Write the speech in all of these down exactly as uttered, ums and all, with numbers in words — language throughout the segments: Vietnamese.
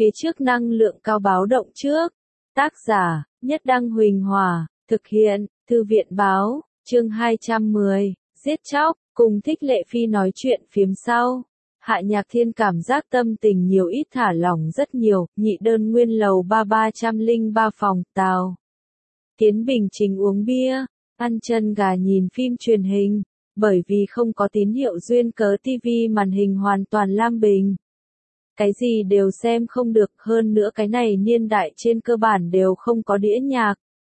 phía trước năng lượng cao báo động trước. Tác giả, Nhất Đăng Huỳnh Hòa, thực hiện, Thư viện báo, chương hai trăm mười, giết chóc, cùng Thích Lệ Phi nói chuyện phiếm sau. Hạ Nhạc Thiên cảm giác tâm tình nhiều ít thả lỏng rất nhiều, nhị đơn nguyên lầu ba ba trăm linh ba phòng, Tào Kiến Bình chính uống bia, ăn chân gà nhìn phim truyền hình, bởi vì không có tín hiệu duyên cớ tivi màn hình hoàn toàn lam bình. Cái gì đều xem không được, hơn nữa cái này niên đại trên cơ bản đều không có đĩa nhạc.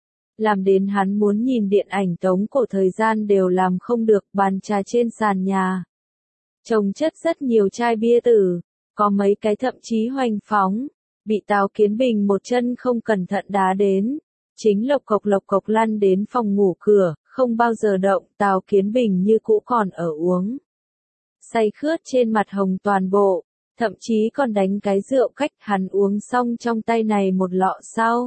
Làm đến hắn muốn nhìn điện ảnh tống cổ thời gian đều làm không được, bàn trà trên sàn nhà. Trồng chất rất nhiều chai bia tử, có mấy cái thậm chí hoành phóng, bị Tào Kiến Bình một chân không cẩn thận đá đến. Chính lộc cộc lộc cộc lăn đến phòng ngủ cửa, không bao giờ động, Tào Kiến Bình như cũ còn ở uống. Say khướt trên mặt hồng toàn bộ, thậm chí còn đánh cái rượu cách hắn uống xong trong tay này một lọ sau.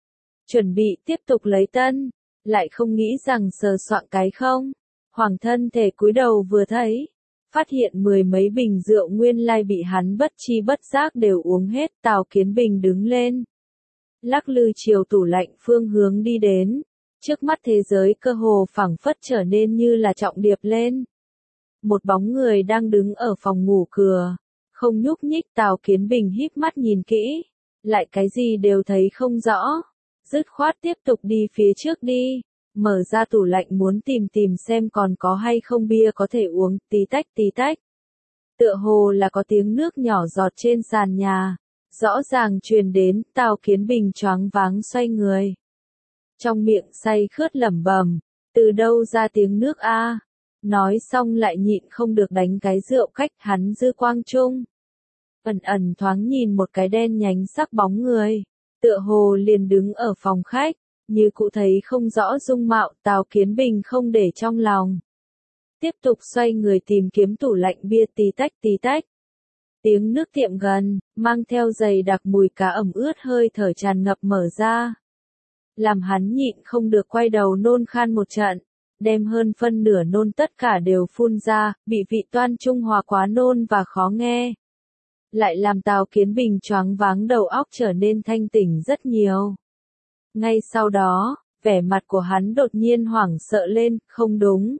Chuẩn bị tiếp tục lấy tân, lại không nghĩ rằng sờ soạng cái không. Hoàng thân thể cúi đầu vừa thấy, phát hiện mười mấy bình rượu nguyên lai bị hắn bất chi bất giác đều uống hết. Tào Kiến Bình đứng lên, lắc lư chiều tủ lạnh phương hướng đi đến, trước mắt thế giới cơ hồ phảng phất trở nên như là trọng điệp lên. Một bóng người đang đứng ở phòng ngủ cửa, không nhúc nhích. Tào Kiến Bình híp mắt nhìn kỹ, lại cái gì đều thấy không rõ, dứt khoát tiếp tục đi phía trước đi, mở ra tủ lạnh muốn tìm tìm xem còn có hay không bia có thể uống, tí tách tí tách. Tựa hồ là có tiếng nước nhỏ giọt trên sàn nhà. Rõ ràng truyền đến, Tào Kiến Bình choáng váng xoay người. Trong miệng say khướt lẩm bẩm, từ đâu ra tiếng nước a? Nói xong lại nhịn không được đánh cái rượu cách hắn dư quang trung. Ẩn ẩn thoáng nhìn một cái đen nhánh sắc bóng người, tựa hồ liền đứng ở phòng khách, như cụ thấy không rõ dung mạo. Tào Kiến Bình không để trong lòng. Tiếp tục xoay người tìm kiếm tủ lạnh bia, tí tách tí tách. Tiếng nước tiệm gần, mang theo dày đặc mùi cá ẩm ướt hơi thở tràn ngập mở ra. Làm hắn nhịn không được quay đầu nôn khan một trận, đem hơn phân nửa nôn tất cả đều phun ra, bị vị toan trung hòa quá nôn và khó nghe. Lại làm Tào Kiến Bình choáng váng đầu óc trở nên thanh tỉnh rất nhiều. Ngay sau đó, vẻ mặt của hắn đột nhiên hoảng sợ lên, không đúng.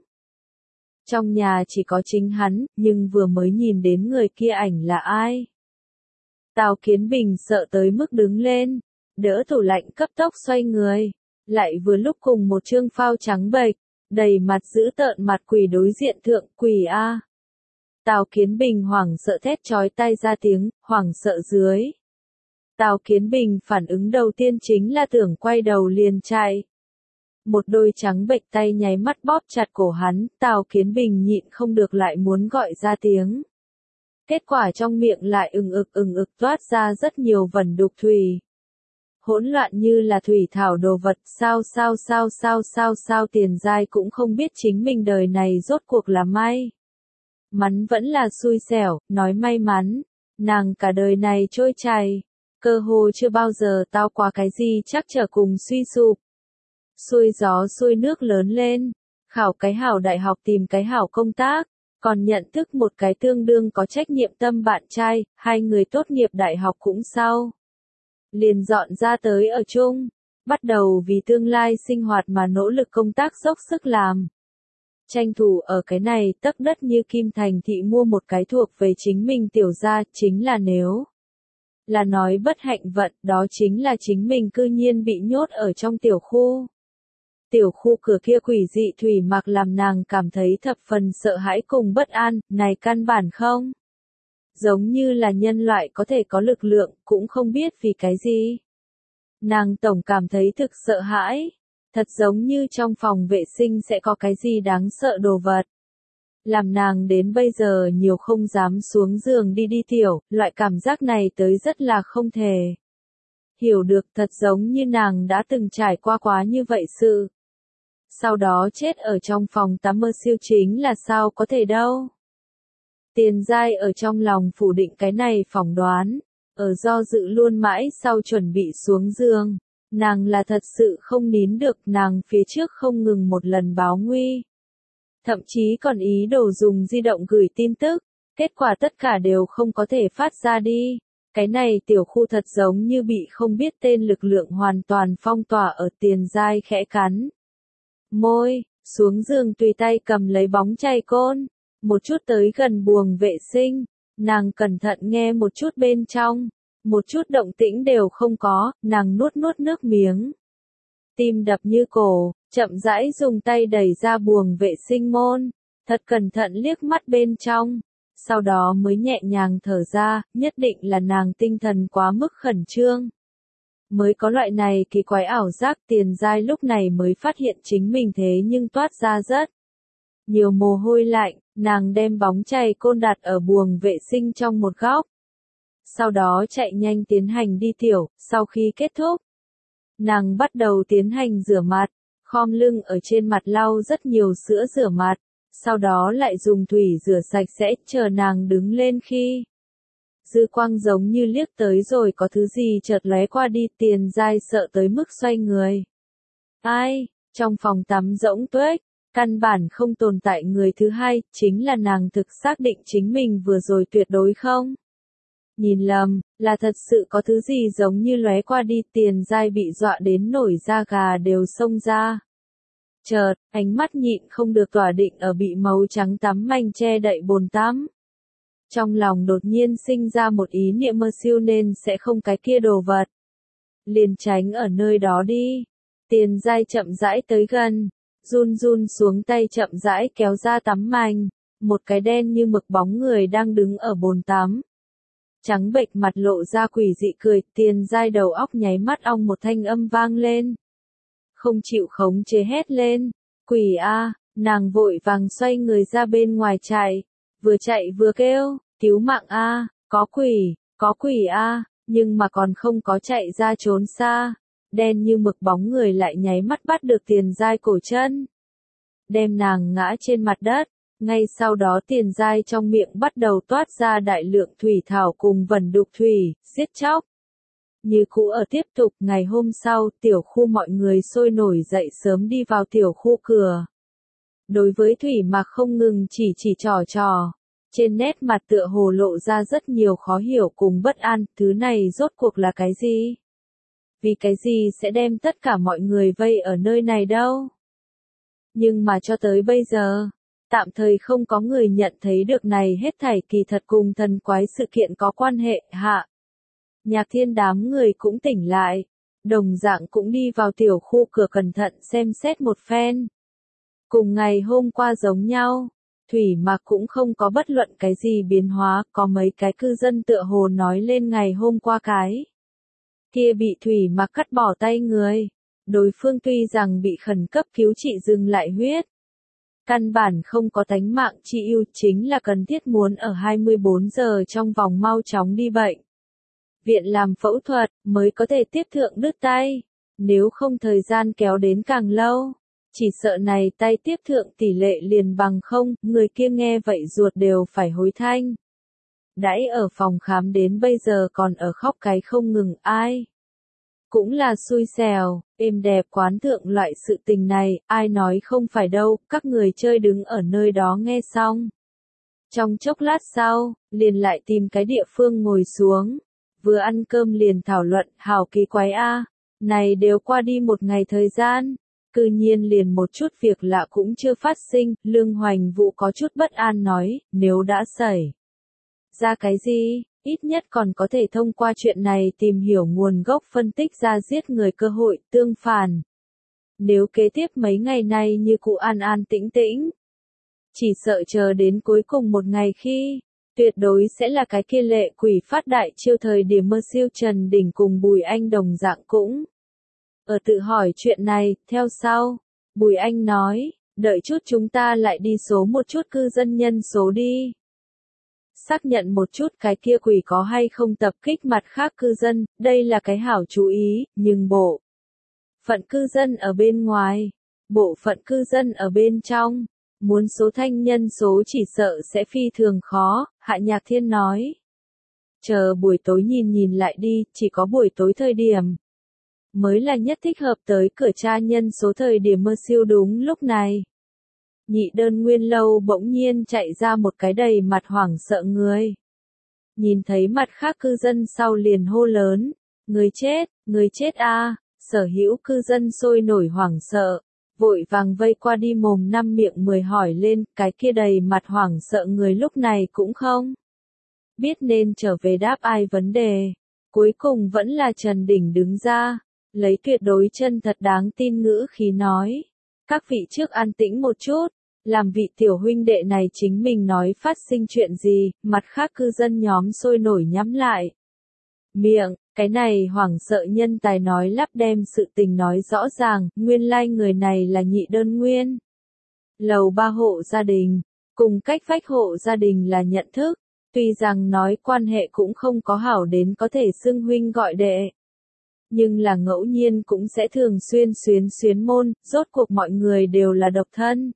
Trong nhà chỉ có chính hắn, nhưng vừa mới nhìn đến người kia ảnh là ai? Tào Kiến Bình sợ tới mức đứng lên, đỡ tủ lạnh cấp tốc xoay người, lại vừa lúc cùng một trương phao trắng bệch, đầy mặt dữ tợn mặt quỷ đối diện thượng. Quỷ a! Tào Kiến Bình hoảng sợ thét chói tai ra tiếng, hoảng sợ dưới. Tào Kiến Bình phản ứng đầu tiên chính là tưởng quay đầu liền chạy. Một đôi trắng bệch tay nháy mắt bóp chặt cổ hắn, Tào Kiến Bình nhịn không được lại muốn gọi ra tiếng. Kết quả trong miệng lại ừng ực ừng ực toát ra rất nhiều vẩn đục thủy. Hỗn loạn như là thủy thảo đồ vật, sao sao sao sao sao sao Tiền Giai cũng không biết chính mình đời này rốt cuộc là may mắn vẫn là xui xẻo. Nói may mắn, nàng cả đời này trôi chảy, cơ hồ chưa bao giờ tao qua cái gì chắc trở cùng suy sụp. Xuôi gió xuôi nước lớn lên, khảo cái hảo đại học tìm cái hảo công tác, còn nhận thức một cái tương đương có trách nhiệm tâm bạn trai, hai người tốt nghiệp đại học cũng sau. Liền dọn ra tới ở chung, bắt đầu vì tương lai sinh hoạt mà nỗ lực công tác dốc sức làm. Tranh thủ ở cái này tấc đất như kim thành thị mua một cái thuộc về chính mình tiểu gia, chính là nếu là nói bất hạnh vận, đó chính là chính mình cư nhiên bị nhốt ở trong tiểu khu. Tiểu khu cửa kia quỷ dị thủy mặc làm nàng cảm thấy thập phần sợ hãi cùng bất an, này căn bản không giống như là nhân loại có thể có lực lượng, cũng không biết vì cái gì. Nàng tổng cảm thấy thực sợ hãi, thật giống như trong phòng vệ sinh sẽ có cái gì đáng sợ đồ vật. Làm nàng đến bây giờ nhiều không dám xuống giường đi đi tiểu, loại cảm giác này tới rất là không thể hiểu được, thật giống như nàng đã từng trải qua quá như vậy sự. Sau đó chết ở trong phòng tắm mơ siêu chính là sao có thể đâu. Tiền Giai ở trong lòng phủ định cái này phỏng đoán, ở do dự luôn mãi sau chuẩn bị xuống giường, nàng là thật sự không nín được, nàng phía trước không ngừng một lần báo nguy. Thậm chí còn ý đồ dùng di động gửi tin tức, kết quả tất cả đều không có thể phát ra đi. Cái này tiểu khu thật giống như bị không biết tên lực lượng hoàn toàn phong tỏa ở Tiền Giai khẽ cắn môi, xuống giường tùy tay cầm lấy bóng chày côn, một chút tới gần buồng vệ sinh, nàng cẩn thận nghe một chút bên trong, một chút động tĩnh đều không có, nàng nuốt nuốt nước miếng. Tim đập như cổ, chậm rãi dùng tay đẩy ra buồng vệ sinh môn, thật cẩn thận liếc mắt bên trong, sau đó mới nhẹ nhàng thở ra, nhất định là nàng tinh thần quá mức khẩn trương. Mới có loại này kỳ quái ảo giác. Tiền Giai lúc này mới phát hiện chính mình thế nhưng toát ra rất nhiều mồ hôi lạnh, nàng đem bóng chày côn đặt ở buồng vệ sinh trong một góc. Sau đó chạy nhanh tiến hành đi tiểu, sau khi kết thúc, nàng bắt đầu tiến hành rửa mặt, khom lưng ở trên mặt lau rất nhiều sữa rửa mặt, sau đó lại dùng thủy rửa sạch sẽ, chờ nàng đứng lên khi dư quang giống như liếc tới rồi có thứ gì chợt lóe qua đi. Tiền Giai sợ tới mức xoay người. Ai, trong phòng tắm rỗng tuếch, căn bản không tồn tại người thứ hai, chính là nàng thực xác định chính mình vừa rồi tuyệt đối không nhìn lầm, là thật sự có thứ gì giống như lóe qua đi. Tiền Giai bị dọa đến nổi da gà đều xông ra. Chợt, ánh mắt nhịn không được tỏa định ở bị màu trắng tắm manh che đậy bồn tắm. Trong lòng đột nhiên sinh ra một ý niệm mơ siêu nên sẽ không cái kia đồ vật. Liền tránh ở nơi đó đi. Tiền Giai chậm rãi tới gần, run run xuống tay chậm rãi kéo ra tắm mành, một cái đen như mực bóng người đang đứng ở bồn tắm. Trắng bệch mặt lộ ra quỷ dị cười. Tiền Giai đầu óc nháy mắt ong một thanh âm vang lên. Không chịu khống chế hét lên, quỷ a, nàng vội vàng xoay người ra bên ngoài chạy, vừa chạy vừa kêu, cứu mạng a, có quỷ, có quỷ a, nhưng mà còn không có chạy ra trốn xa, đen như mực bóng người lại nháy mắt bắt được Tiền Giai cổ chân, đem nàng ngã trên mặt đất. Ngay sau đó Tiền Giai trong miệng bắt đầu toát ra đại lượng thủy thảo cùng vẩn đục thủy, giết chóc. Như cũ ở tiếp tục. Ngày hôm sau, tiểu khu mọi người sôi nổi dậy sớm đi vào tiểu khu cửa. Đối với Thủy Mạc không ngừng chỉ chỉ trò trò, trên nét mặt tựa hồ lộ ra rất nhiều khó hiểu cùng bất an. Thứ này rốt cuộc là cái gì? Vì cái gì sẽ đem tất cả mọi người vây ở nơi này đâu? Nhưng mà cho tới bây giờ, tạm thời không có người nhận thấy được này hết thảy kỳ thật cùng thần quái sự kiện có quan hệ. Hạ Nhạc Thiên đám người cũng tỉnh lại, đồng dạng cũng đi vào tiểu khu cửa cẩn thận xem xét một phen. Cùng ngày hôm qua giống nhau, Thủy Mạc cũng không có bất luận cái gì biến hóa, có mấy cái cư dân tựa hồ nói lên ngày hôm qua cái kia bị Thủy Mạc cắt bỏ tay người, đối phương tuy rằng bị khẩn cấp cứu trị dừng lại huyết, căn bản không có tánh mạng chi ưu, chính là cần thiết muốn ở hai mươi bốn giờ trong vòng mau chóng đi bệnh viện làm phẫu thuật, mới có thể tiếp thượng đứt tay. Nếu không thời gian kéo đến càng lâu, chỉ sợ này tay tiếp thượng tỷ lệ liền bằng không. Người kia nghe vậy ruột đều phải hối thanh. Đãi ở phòng khám đến bây giờ còn ở khóc cái không ngừng. Ai cũng là xui xẻo, êm đẹp quán thượng loại sự tình này, ai nói không phải đâu. Các người chơi đứng ở nơi đó nghe xong, trong chốc lát sau, liền lại tìm cái địa phương ngồi xuống. Vừa ăn cơm liền thảo luận. Hảo kỳ quái a, này đều qua đi một ngày thời gian, cư nhiên liền một chút việc lạ cũng chưa phát sinh. Lương Hoành Vũ có chút bất an nói, nếu đã xảy ra cái gì, ít nhất còn có thể thông qua chuyện này tìm hiểu nguồn gốc, phân tích ra giết người cơ hội. Tương phản, nếu kế tiếp mấy ngày nay như cụ an an tĩnh tĩnh, chỉ sợ chờ đến cuối cùng một ngày khi tuyệt đối sẽ là cái kia lệ quỷ phát đại chiêu. Thời điểm mơ siêu Trần Đình cùng Bùi Anh đồng dạng cũng ở tự hỏi chuyện này. Theo sau, Bùi Anh nói, đợi chút chúng ta lại đi số một chút cư dân nhân số đi. Xác nhận một chút cái kia quỷ có hay không tập kích mặt khác cư dân, đây là cái hảo chú ý, nhưng bộ phận cư dân ở bên ngoài, bộ phận cư dân ở bên trong, muốn số thanh nhân số chỉ sợ sẽ phi thường khó. Hạ Nhạc Thiên nói, chờ buổi tối nhìn nhìn lại đi, chỉ có buổi tối thời điểm mới là nhất thích hợp tới cửa tra nhân số. Thời điểm mơ siêu đúng lúc này, nhị đơn nguyên lâu bỗng nhiên chạy ra một cái đầy mặt hoảng sợ người. nhìn thấy mặt khác cư dân sau liền hô lớn, người chết, người chết a! Sở hữu cư dân sôi nổi hoảng sợ, vội vàng vây qua đi mồm năm miệng mười hỏi lên, cái kia đầy mặt hoảng sợ người lúc này cũng không biết nên trở về đáp ai vấn đề. Cuối cùng vẫn là Trần Đình đứng ra, lấy tuyệt đối chân thật đáng tin ngữ khí nói, các vị trước an tĩnh một chút, làm vị tiểu huynh đệ này chính mình nói phát sinh chuyện gì, mặt khác cư dân nhóm sôi nổi nhắm lại miệng, cái này hoảng sợ nhân tài nói lắp đem sự tình nói rõ ràng, nguyên lai người này là Nhị Đơn Nguyên. Lầu ba hộ gia đình, cùng cách vách hộ gia đình là nhận thức, tuy rằng nói quan hệ cũng không có hảo đến có thể xưng huynh gọi đệ. Nhưng là ngẫu nhiên cũng sẽ thường xuyên xuyến xuyến môn, rốt cuộc mọi người đều là độc thân.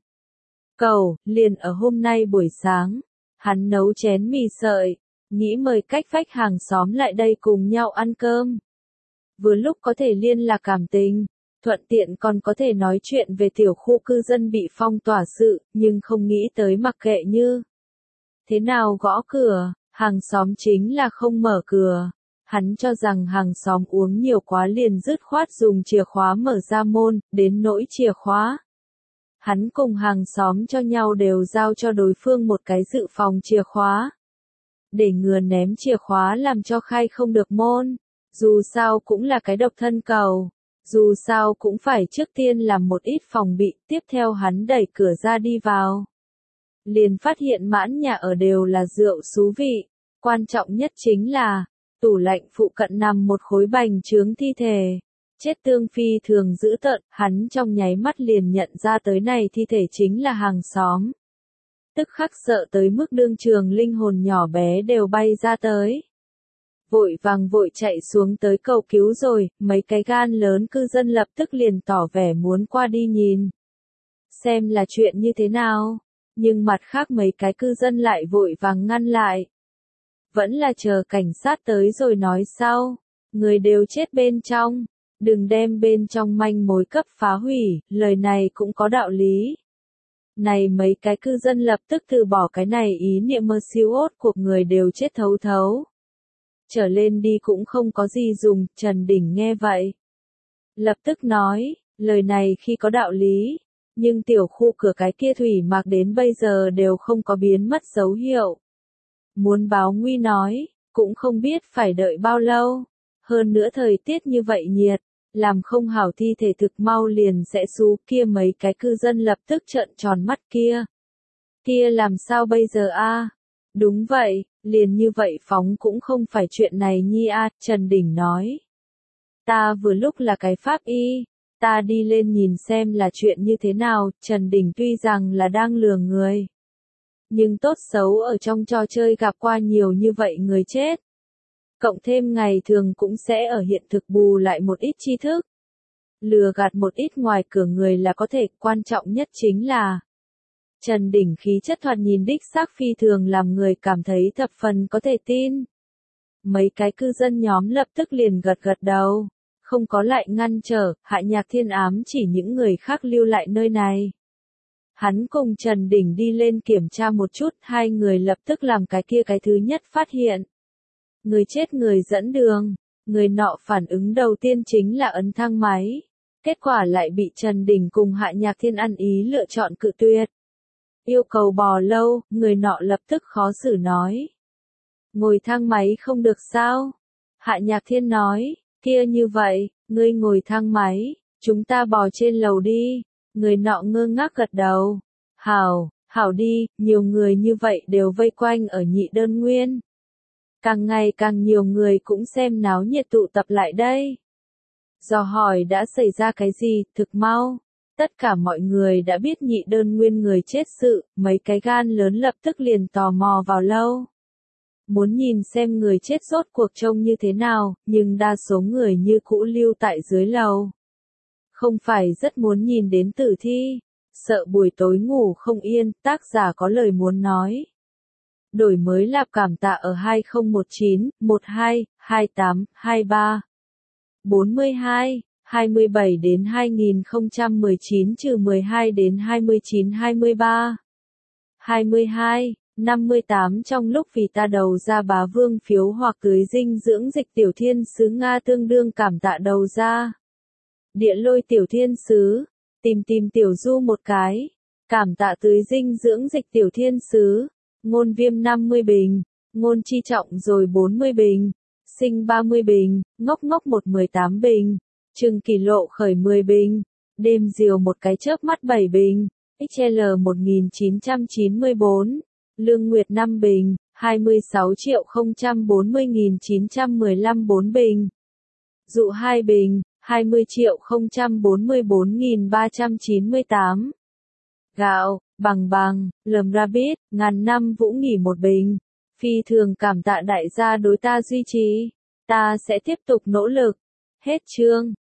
Cầu, liền ở hôm nay buổi sáng, hắn nấu chén mì sợi, nghĩ mời cách vách hàng xóm lại đây cùng nhau ăn cơm. Vừa lúc có thể liên lạc cảm tình, thuận tiện còn có thể nói chuyện về tiểu khu cư dân bị phong tỏa sự, nhưng không nghĩ tới mặc kệ như thế nào gõ cửa, hàng xóm chính là không mở cửa. Hắn cho rằng hàng xóm uống nhiều quá liền dứt khoát dùng chìa khóa mở ra môn, đến nỗi chìa khóa. Hắn cùng hàng xóm cho nhau đều giao cho đối phương một cái dự phòng chìa khóa. Để ngừa ném chìa khóa làm cho khai không được môn. Dù sao cũng là cái độc thân cầu. Dù sao cũng phải trước tiên làm một ít phòng bị, tiếp theo hắn đẩy cửa ra đi vào. Liền phát hiện mãn nhà ở đều là rượu xú vị. Quan trọng nhất chính là, tủ lạnh phụ cận nằm một khối bành trướng thi thể. Chết tương phi thường dữ tợn, hắn trong nháy mắt liền nhận ra tới này thi thể chính là hàng xóm. Tức khắc sợ tới mức đương trường linh hồn nhỏ bé đều bay ra tới. Vội vàng vội chạy xuống tới cầu cứu rồi, mấy cái gan lớn cư dân lập tức liền tỏ vẻ muốn qua đi nhìn. Xem là chuyện như thế nào, nhưng mặt khác mấy cái cư dân lại vội vàng ngăn lại. Vẫn là chờ cảnh sát tới rồi nói sau, người đều chết bên trong, đừng đem bên trong manh mối cấp phá hủy, lời này cũng có đạo lý. Này mấy cái cư dân lập tức từ bỏ cái này ý niệm mơ siêu ốt cuộc người đều chết thấu thấu. Trở lên đi cũng không có gì dùng, Trần Đình nghe vậy. Lập tức nói, lời này khi có đạo lý, nhưng tiểu khu cửa cái kia thủy mạc đến bây giờ đều không có biến mất dấu hiệu. Muốn báo nguy nói, cũng không biết phải đợi bao lâu. Hơn nữa thời tiết như vậy nhiệt, làm không hảo thi thể thực mau liền sẽ xú kia mấy cái cư dân lập tức trợn tròn mắt kia. Kia làm sao bây giờ a? Đúng vậy, liền như vậy phóng cũng không phải chuyện này nhi a, Trần Đình nói. Ta vừa lúc là cái pháp y, ta đi lên nhìn xem là chuyện như thế nào, Trần Đình tuy rằng là đang lừa người. Nhưng tốt xấu ở trong trò chơi gặp qua nhiều như vậy người chết. Cộng thêm ngày thường cũng sẽ ở hiện thực bù lại một ít tri thức. Lừa gạt một ít ngoài cửa người là có thể, quan trọng nhất chính là Trần Đình khí chất thoạt nhìn đích xác phi thường làm người cảm thấy thập phần có thể tin. Mấy cái cư dân nhóm lập tức liền gật gật đầu, không có lại ngăn trở, Hạ Nhạc Thiên ám chỉ những người khác lưu lại nơi này. Hắn cùng Trần Đình đi lên kiểm tra một chút, hai người lập tức làm cái kia cái thứ nhất phát hiện. Người chết người dẫn đường, người nọ phản ứng đầu tiên chính là ấn thang máy. Kết quả lại bị Trần Đình cùng Hạ Nhạc Thiên ăn ý lựa chọn cự tuyệt. Yêu cầu bò lâu, người nọ lập tức khó xử nói. Ngồi thang máy không được sao? Hạ Nhạc Thiên nói, kia như vậy, ngươi ngồi thang máy, chúng ta bò trên lầu đi. Người nọ ngơ ngác gật đầu. Hảo, hảo đi, nhiều người như vậy đều vây quanh ở Nhị Đơn Nguyên. Càng ngày càng nhiều người cũng xem náo nhiệt tụ tập lại đây. Dò hỏi đã xảy ra cái gì, thực mau. Tất cả mọi người đã biết Nhị Đơn Nguyên người chết sự, mấy cái gan lớn lập tức liền tò mò vào lâu. Muốn nhìn xem người chết rốt cuộc trông như thế nào, nhưng đa số người như cũ lưu tại dưới lầu. Không phải rất muốn nhìn đến tử thi, sợ buổi tối ngủ không yên, tác giả có lời muốn nói. Đổi mới lạp cảm tạ ở hai không một chín, một hai, hai tám, hai ba, bốn mươi hai, hai mươi bảy đến hai nghìn không trăm mười chín trừ mười hai đến hai mươi chín hai mươi ba, hai mươi hai, năm mươi tám Trong lúc vì ta đầu ra bá vương phiếu hoặc tưới dinh dưỡng dịch tiểu thiên sứ Nga tương đương cảm tạ đầu ra. Địa lôi tiểu thiên sứ, tìm tìm tiểu du một cái, cảm tạ tưới dinh dưỡng dịch tiểu thiên sứ, ngôn viêm năm mươi bình, ngôn chi trọng rồi bốn mươi bình, sinh ba mươi bình, ngốc ngốc một mười tám bình, trừng kỳ lộ khởi mười bình, đêm diều một cái chớp mắt bảy bình, ích lờ một nghìn chín trăm chín mươi bốn, lương nguyệt năm bình, hai mươi sáu triệu không trăm bốn mươi nghìn chín trăm mười lăm bốn bình, dụ hai bình, hai mươi triệu không trăm bốn mươi bốn nghìn ba trăm chín mươi tám. Gạo, bằng bằng, lầm rabbit, ngàn năm vũ nghỉ một bình. Phi thường cảm tạ đại gia đối ta duy trì. Ta sẽ tiếp tục nỗ lực. Hết chương.